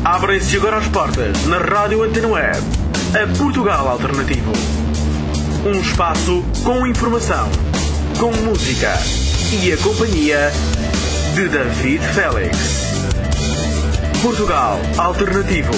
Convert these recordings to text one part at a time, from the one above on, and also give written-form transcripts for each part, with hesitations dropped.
Abrem-se agora as portas na Rádio Antena Web, a Portugal Alternativo. Um espaço com informação, com música e a companhia de David Félix. Portugal Alternativo.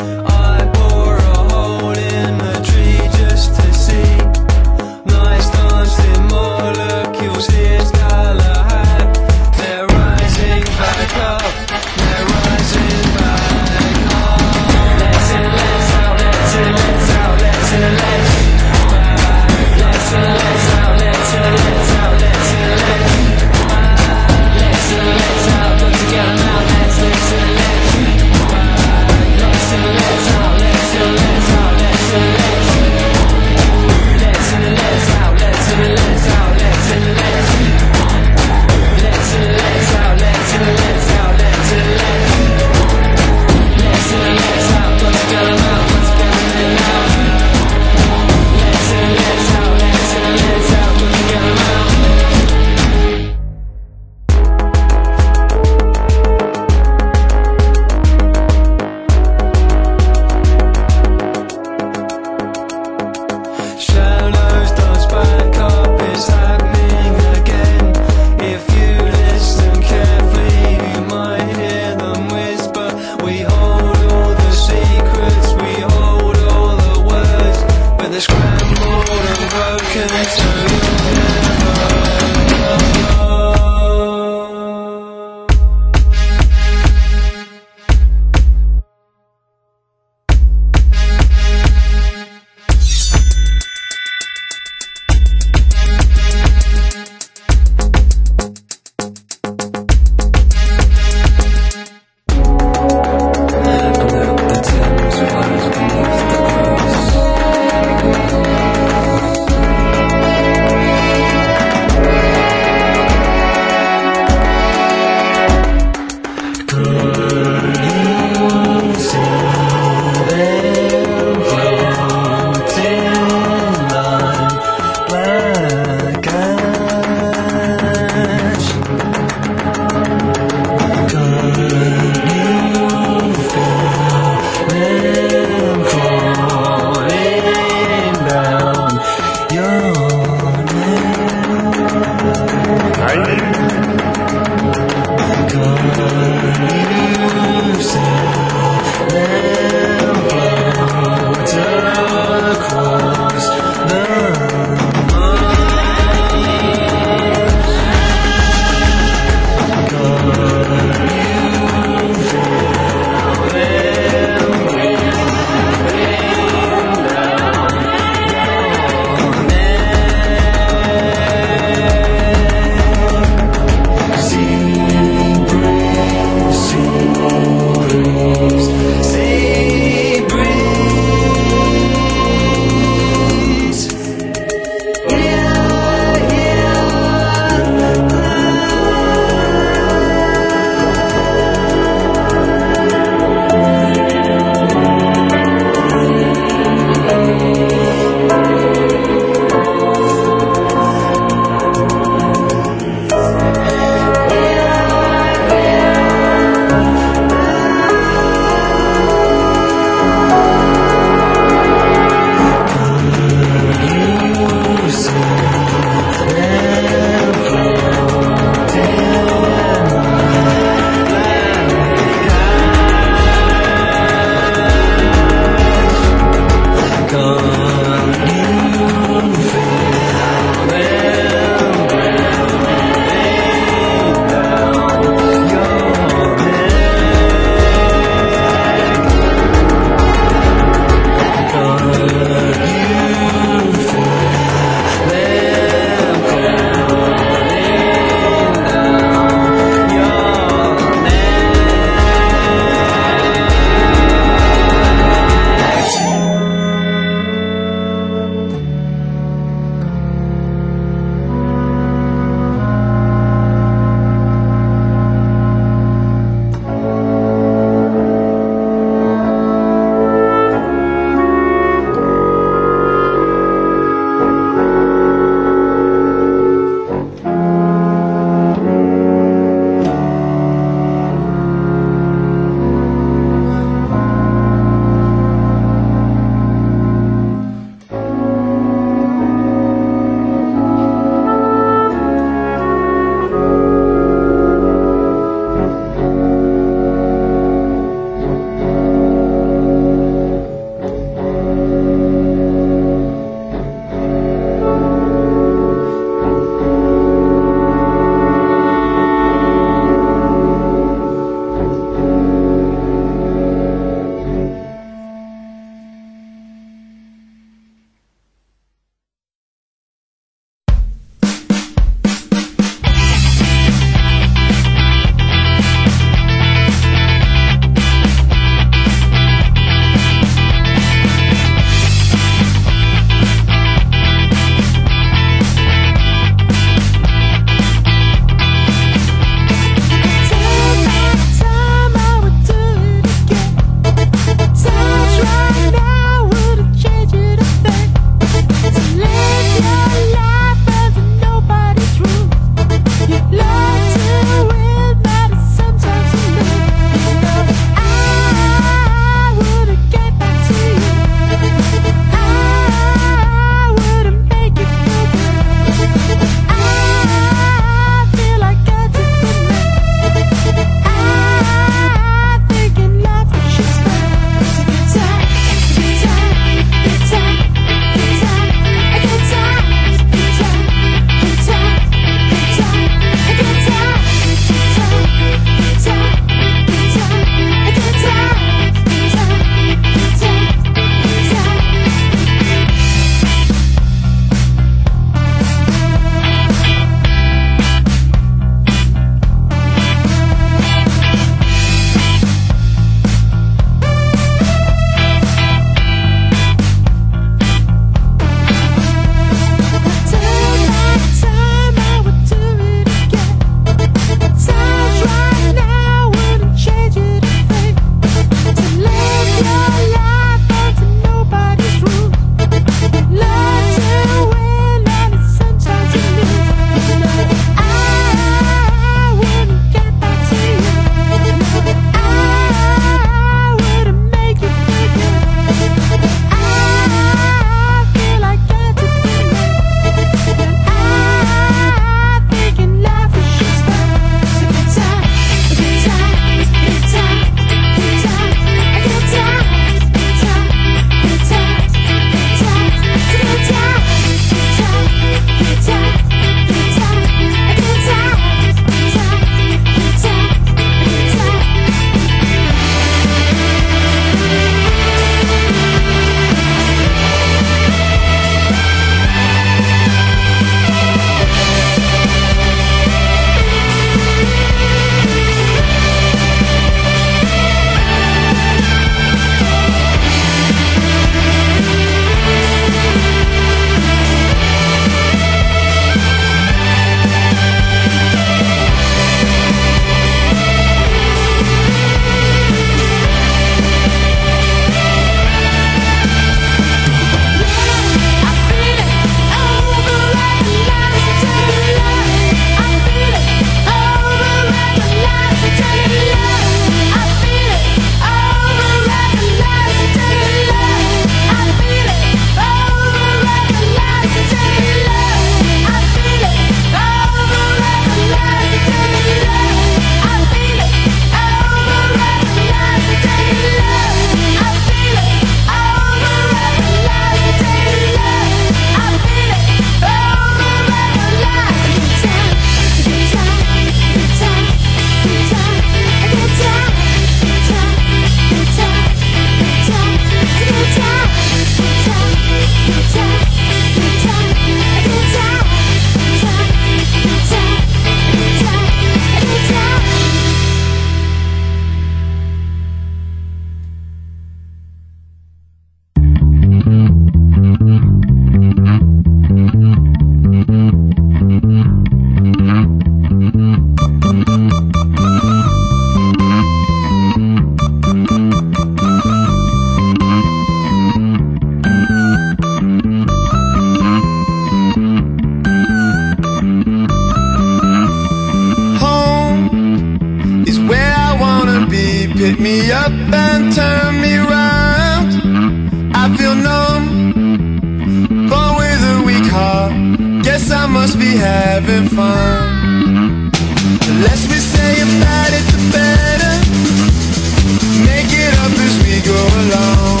must be having fun. The less we say about it, the better. Make it up as we go along.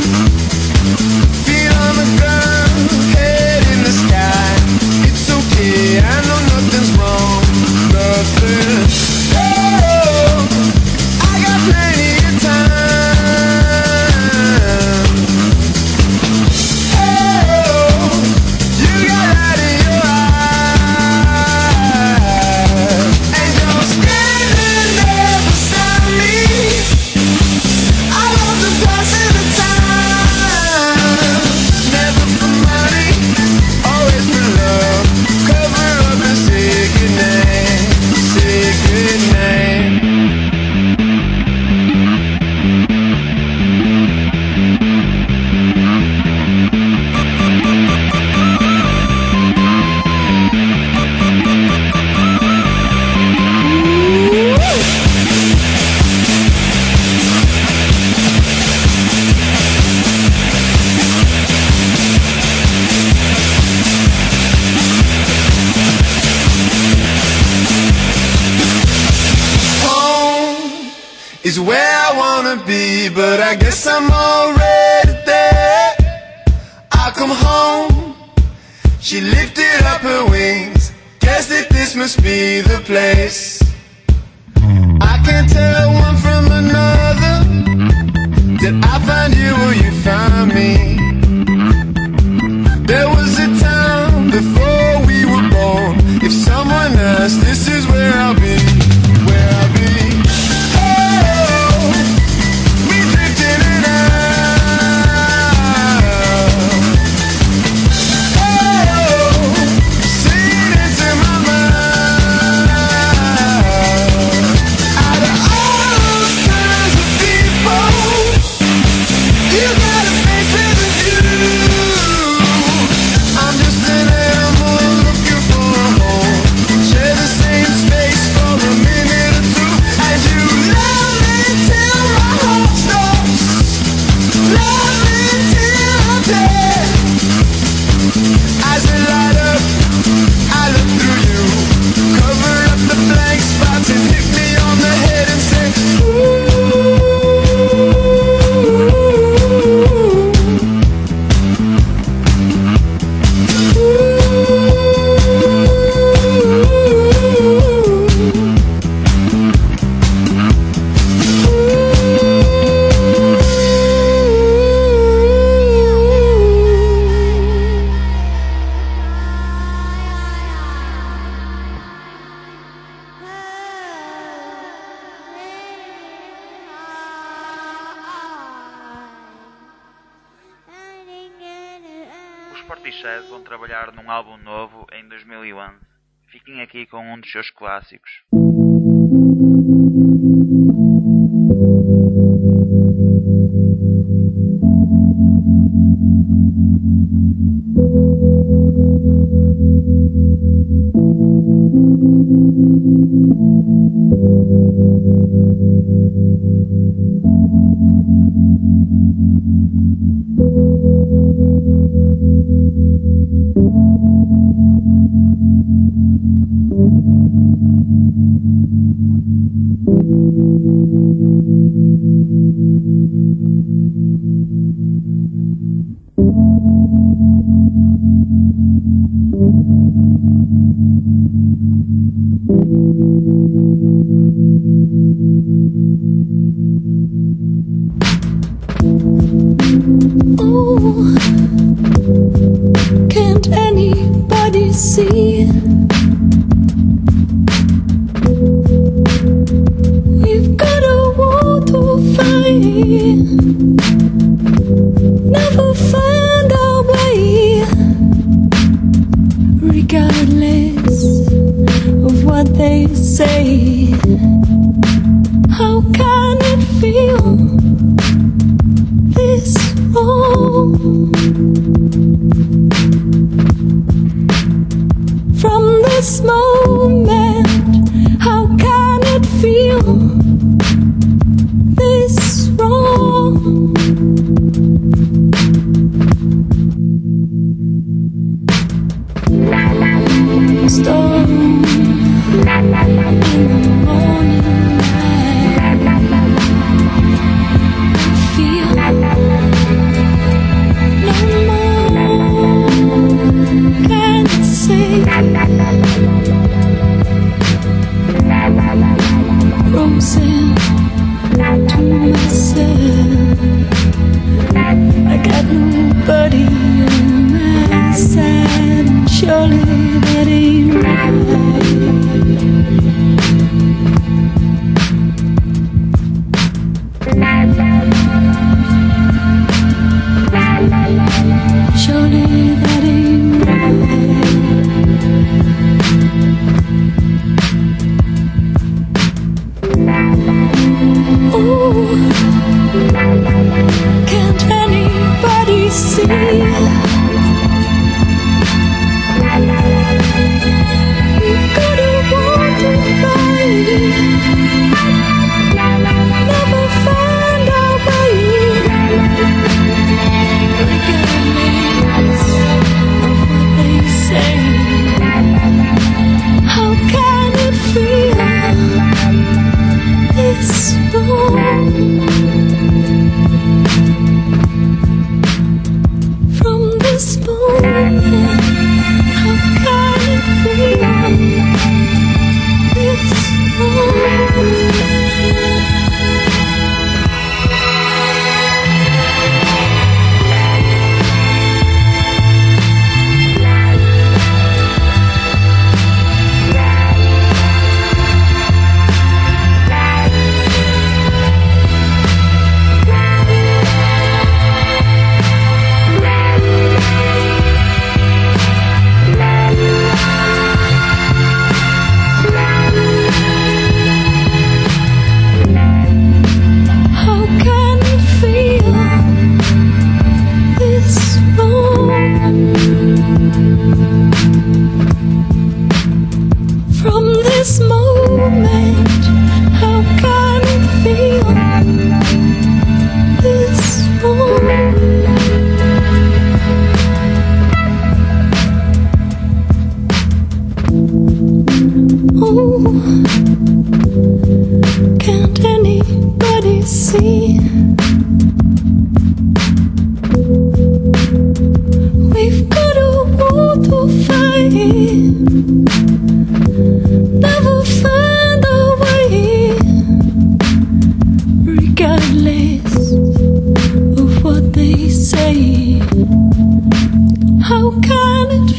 Feet on the ground, head in the sky. It's okay, I know nothing's wrong. Nothing. Oh, I got plenty of time. Oh, you got light in your eyes, and you're standing there beside me. I love the passing of time. Never for money, always for love. Cover up and say goodnight, say goodnight. Is where I wanna be, but I guess I'm already there. I come home, she lifted up her wings. Guess that this must be the place. I can't tell one from another. Did I find you or you found me? There was a time before we were born. If someone asked, this is where I'll be, where I'll be. Os Portishead vão trabalhar num álbum novo em 2011. Fiquem aqui com um dos seus clássicos.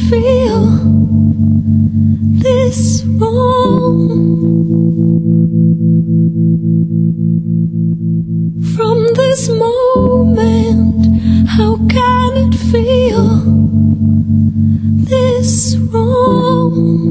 feel this wrong? From this moment, how can it feel this wrong?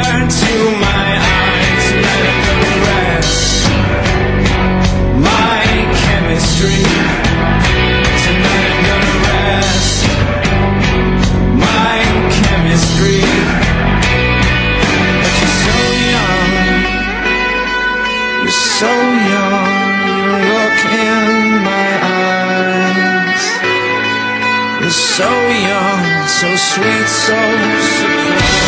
to my eyes. Tonight I'm gonna rest my chemistry. Tonight I'm gonna rest my chemistry. But you're so young, you're so young. You look in my eyes. You're so young, so sweet, so surprised.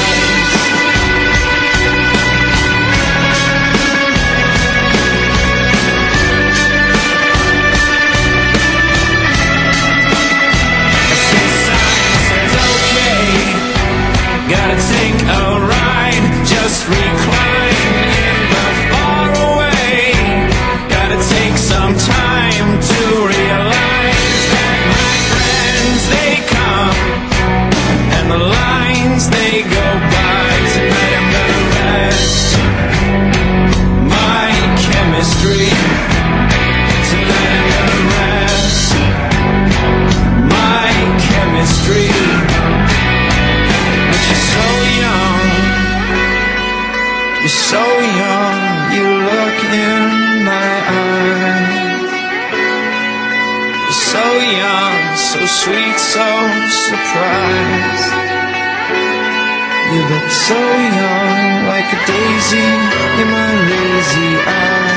Gotta take a ride, just recline in the far away. Gotta take some time to realize that my friends, they come and the lines, they go by. Tonight I'm gonna rest my chemistry. Tonight I'm gonna rest my chemistry. You're so young, you look in my eyes. You're so young, so sweet, so surprised. You look so young, like a daisy in my lazy eyes.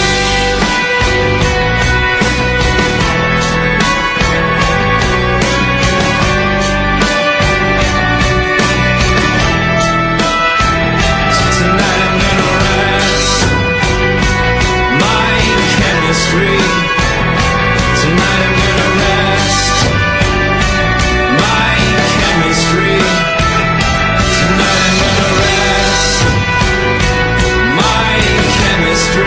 Tonight I'm gonna rest my chemistry. Tonight I'm gonna rest my chemistry.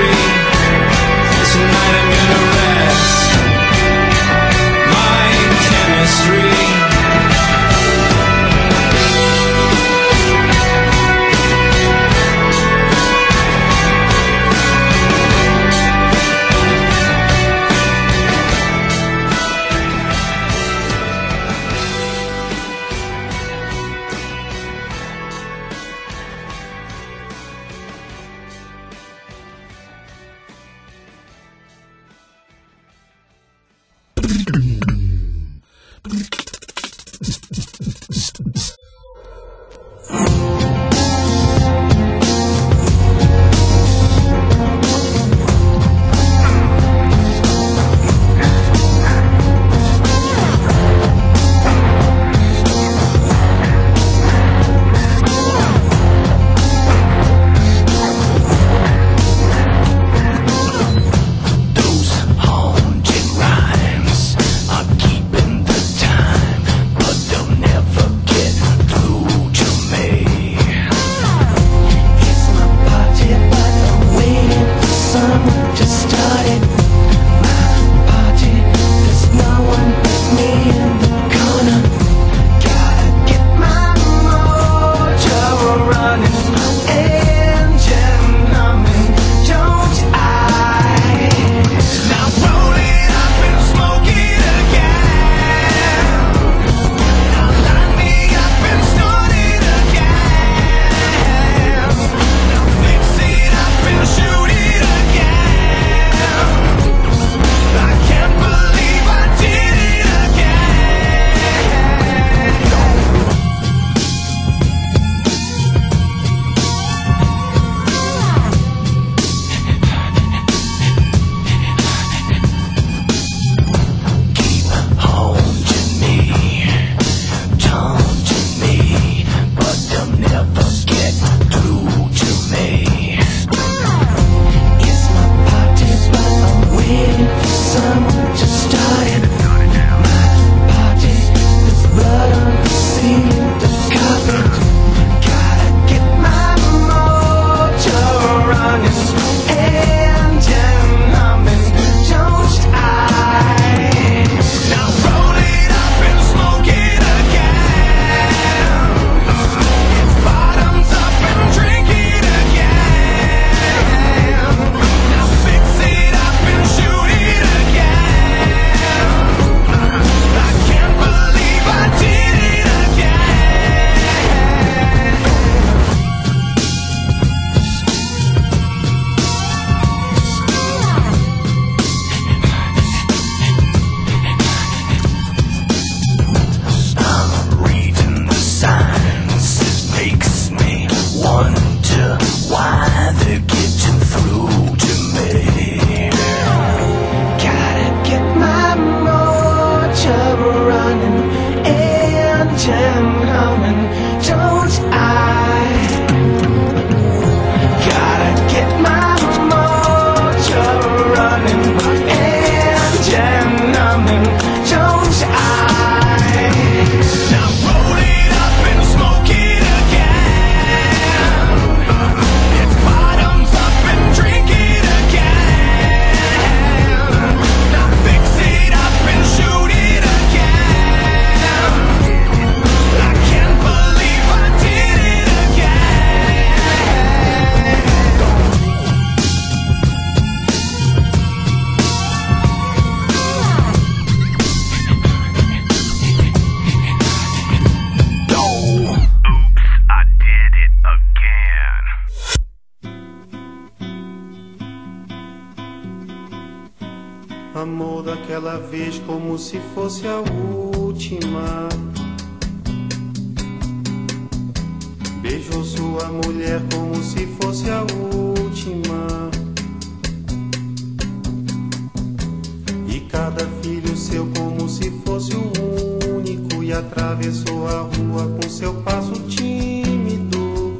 Amou daquela vez como se fosse a última. Beijou sua mulher como se fosse a última. E cada filho seu como se fosse o único. E atravessou a rua com seu passo tímido.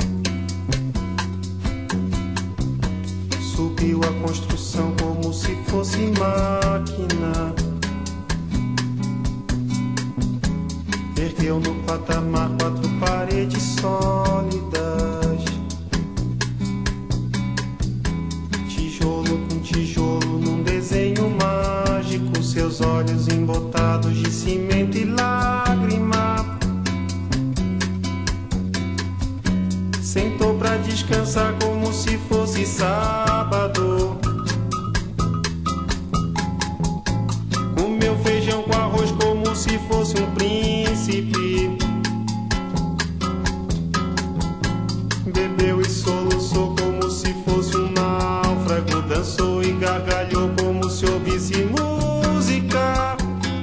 Subiu a construção como se fosse máquina. Ergueu no patamar 4 paredes sólidas. Tijolo com tijolo num desenho mágico. Seus olhos embotados de cimento e lágrima. Sentou pra descansar como se fosse sábado. Comeu feijão com arroz como se fosse um príncipe. Bebeu e soluçou como se fosse um náufrago. Dançou e gargalhou como se ouvisse música.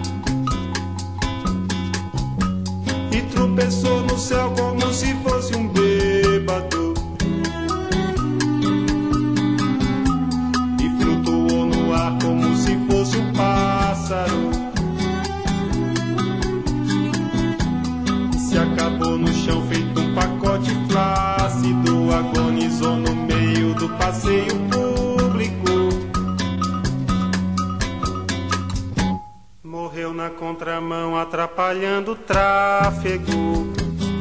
E tropeçou no céu como se fosse um bêbado. E flutuou no ar como se fosse um pássaro. E se acabou no chão feito um pacote flácido. Agonizou no meio do passeio público. Morreu na contramão atrapalhando o tráfego.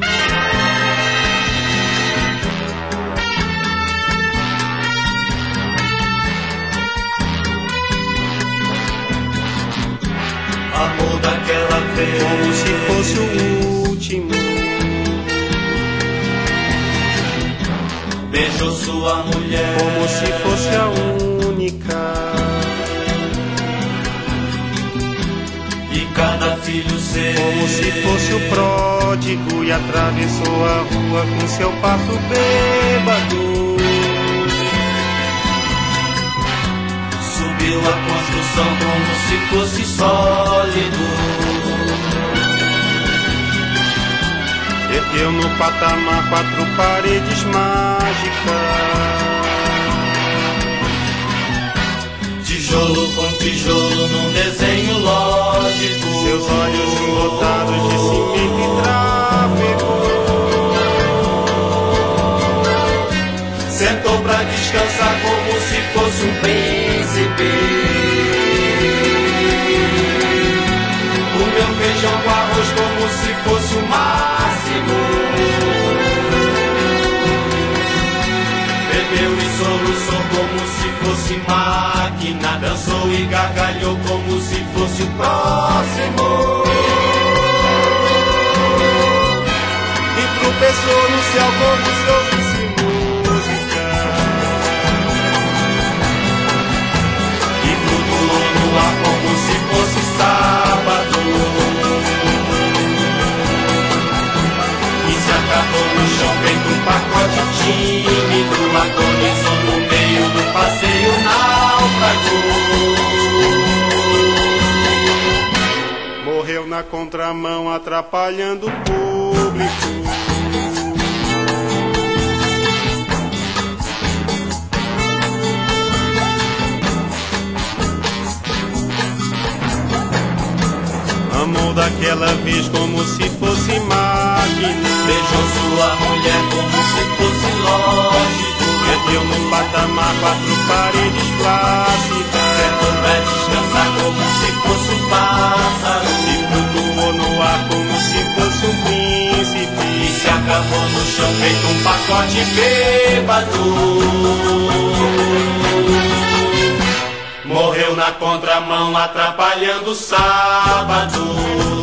Amor daquela vez Como se fosse o último. beijou sua mulher Como se fosse a única. e cada filho seu Como se fosse o pródigo. E atravessou a rua com seu passo bêbado. subiu a construção como se fosse sólido. Ergueu no patamar 4 paredes mágicas. Tijolo com tijolo num desenho lógico. Seus olhos embotados de cimento e tráfego. Sentou pra descansar como se fosse um príncipe. Comeu feijão com arroz como se fosse o máximo. Bebeu e soluçou como se fosse máquina. Dançou e gargalhou como se fosse o próximo. E tropeçou no céu como se ouvisse música. E flutuou no ar como se fosse sábado. E se acabou no chão feito um pacote tímido. Agonizou no meio do passeio náufrago. Morreu na contramão atrapalhando o público. Amou daquela vez como se fosse máquina. Beijou sua mulher como se fosse lógico. Perdeu no patamar 4 paredes flácidas. Sentou pra descansar como se fosse um pássaro. E flutuou no ar como se fosse um príncipe. E se acabou no chão feito um pacote bêbado. Morreu na contramão atrapalhando o sábado.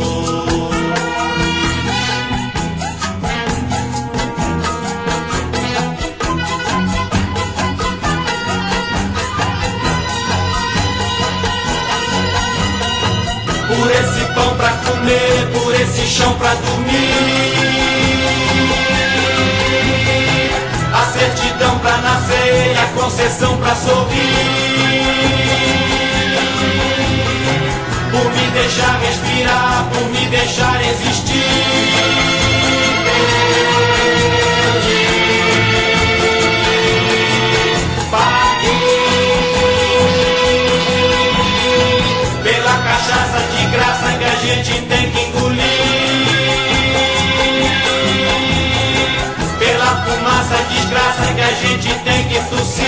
Por esse pão pra comer, por esse chão pra dormir. A certidão pra nascer e a concessão pra sorrir. desgraça que a gente tem que tossir.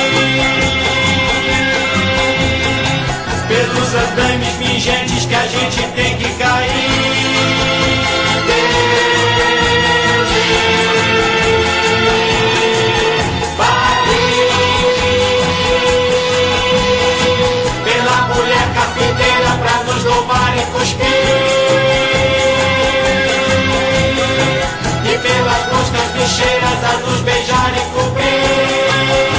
Pelos andames fingentes que a gente tem que cair. Pela mulher carpinteira pra nos louvar e cuspir. E pelas moscas bicheiras a nos beijar e cobrir.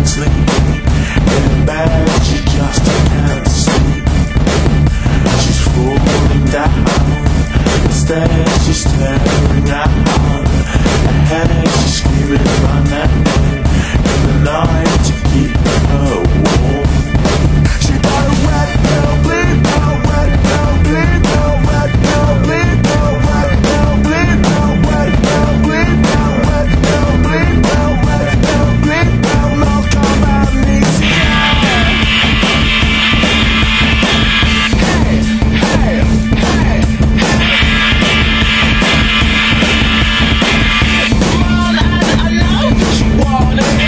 sleep. In bed she just can't sleep. She's falling down. Instead she's staring out ahead. She's screaming my name in the night to keep her warm. She got a wet girl, bleed girl, wet girl, bleed girl, wet girl, bleed girl, wet girl, bleed girl, wet girl, bleed girl, wet girl, bleed girl, wet girl, bleed girl, no come amnesia. Hey, hey, hey, hey. I know what you wanted.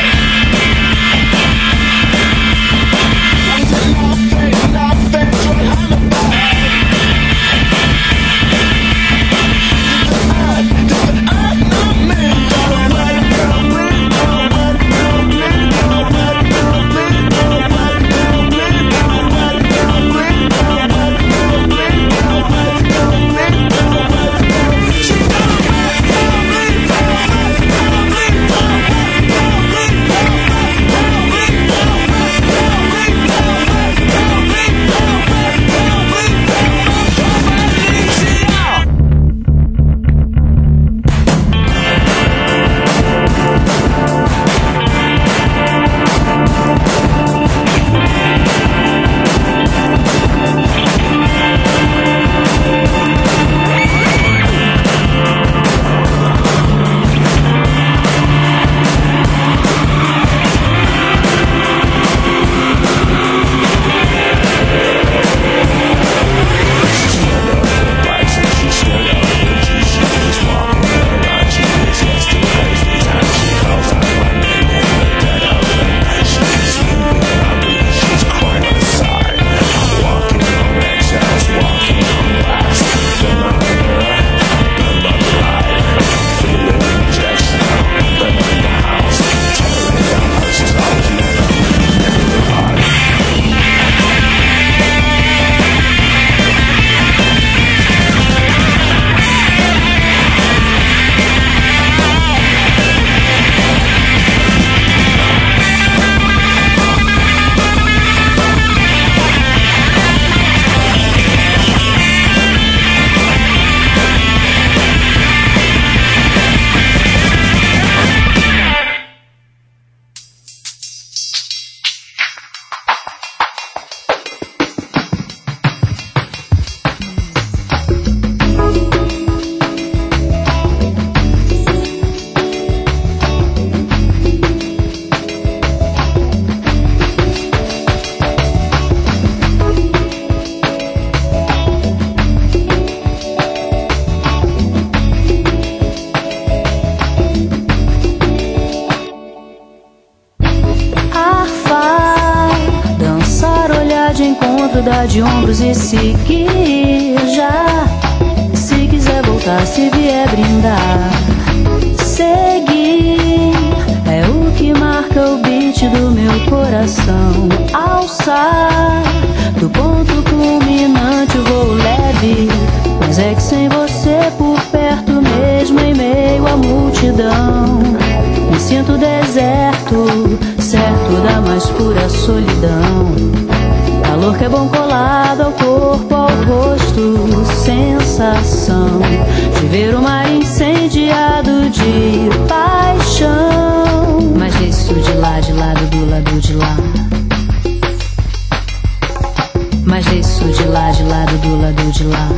Dar de ombros e seguir já. Se quiser voltar, se vier brindar, seguir é o que marca o beat do meu coração. Alçar do ponto culminante o voo leve, mas é que sem você por perto, mesmo em meio à multidão, me sinto deserto, certo da mais pura solidão. Calor que é bom colado ao corpo, ao rosto, sensação de ver o mar incendiado de paixão. Mas isso de lado do lado de lá. Mas isso de lado do lado de lá.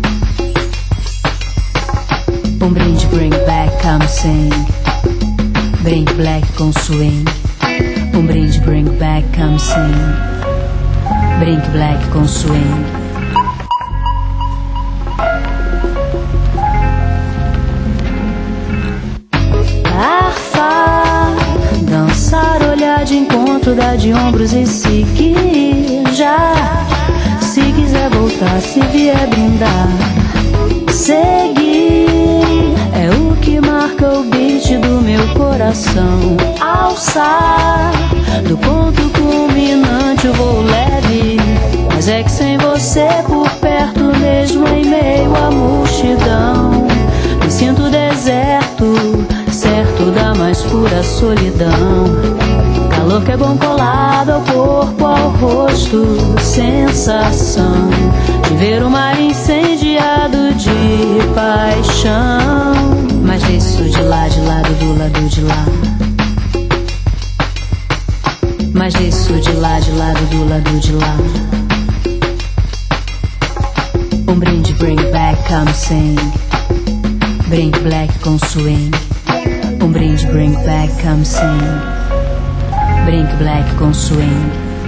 Um brinde, bring back, come sing. Bring black com swing. Um brinde, bring back, come sing. Brink black com swing. Arfar, dançar, olhar de encontro, dar de ombros e seguir já. Se quiser voltar, se vier brindar, seguir é o que marca o beat do meu coração. Alçar do ponto culminante o voo leve, mas é que sem você por perto, mesmo em meio à multidão, me sinto deserto, certo da mais pura solidão. calor que é bom colado ao corpo, ao rosto. Sensação de ver o mar incendiado de paixão. Mas desço de lá, do lado de lá. Mas desço de lá, do lado de lá. Um brinde, bring back, come sing. Bring black com swing. Um brinde, bring back, come sing. Bring black com swing.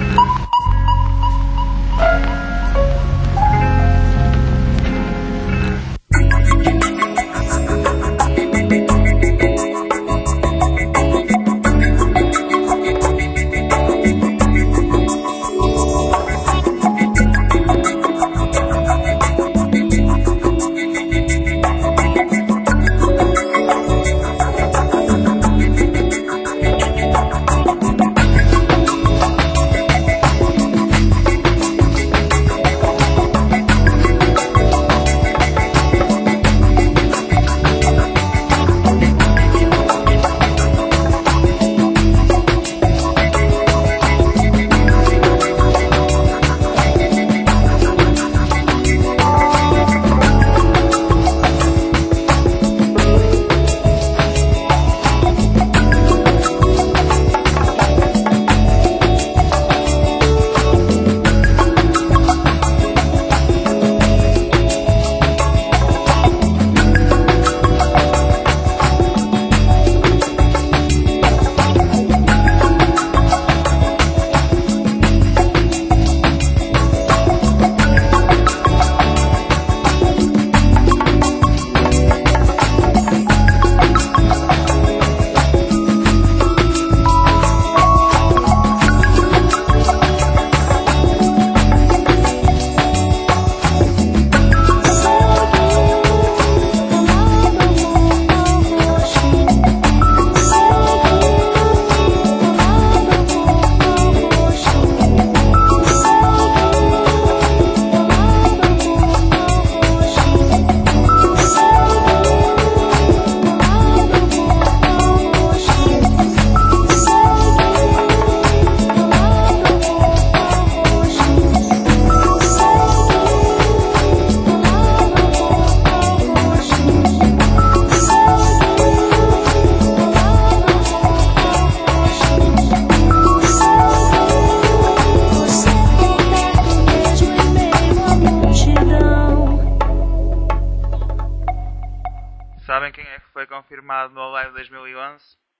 Sabem quem é que foi confirmado no Alive 2011?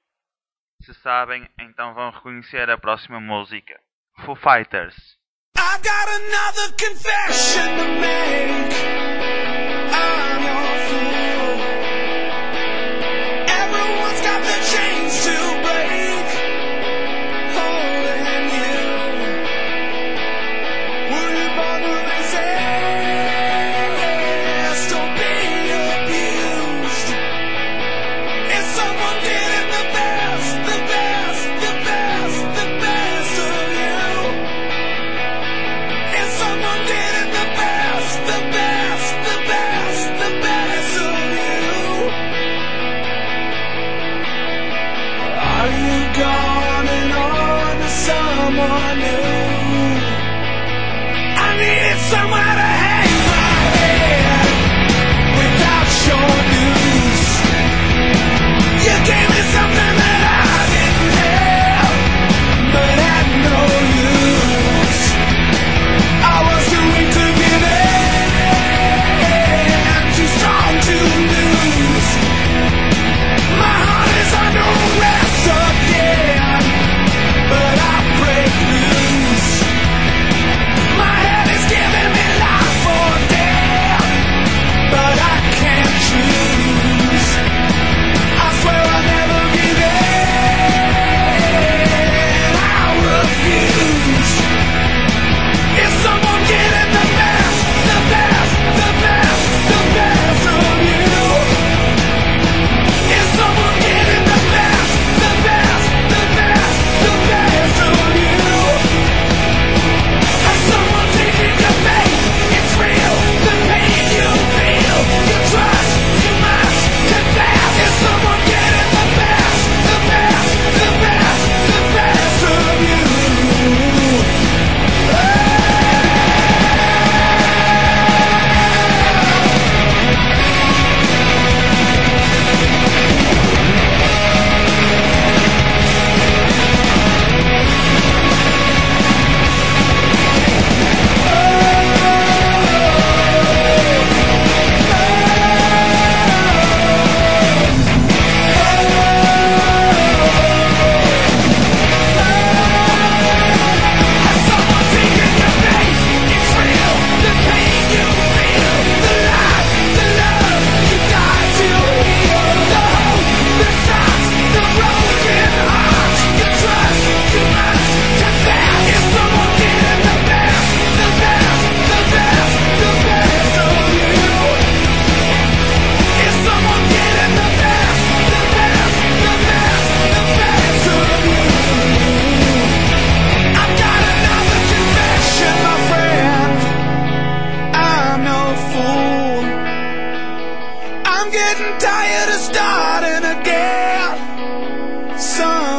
Se sabem, então vão reconhecer a próxima música. Foo Fighters. I've got another confession to make. I'm your fool. Everyone's got their chains to break. Holding you. Will you bother resist? Don't be abused. If someone did it the best, the best, the best, the best of you. If someone did it the best, the best, the best, the best of you. Are you gone and on to someone new? I needed somewhere to hang my head without your news. You gave me something that I didn't have, but had no use. I was too weak to give in, too strong to lose. My heart is under arrest again, but I break loose. My head is giving me life.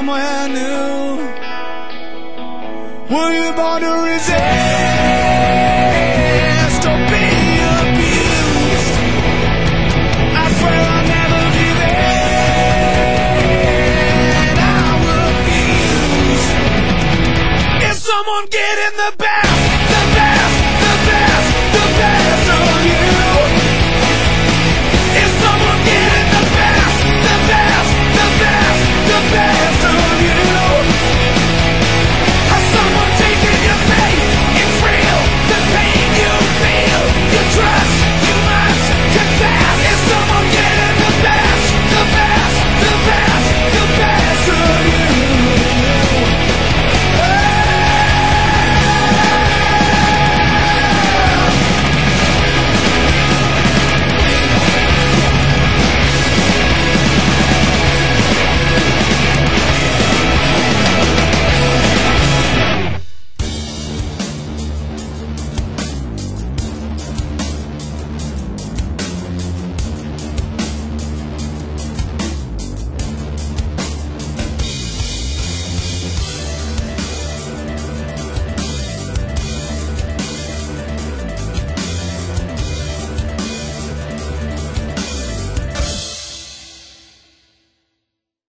somewhere new. Were you born to resist or be abused? I swear I'll never give in. I refuse. Is someone getting the best?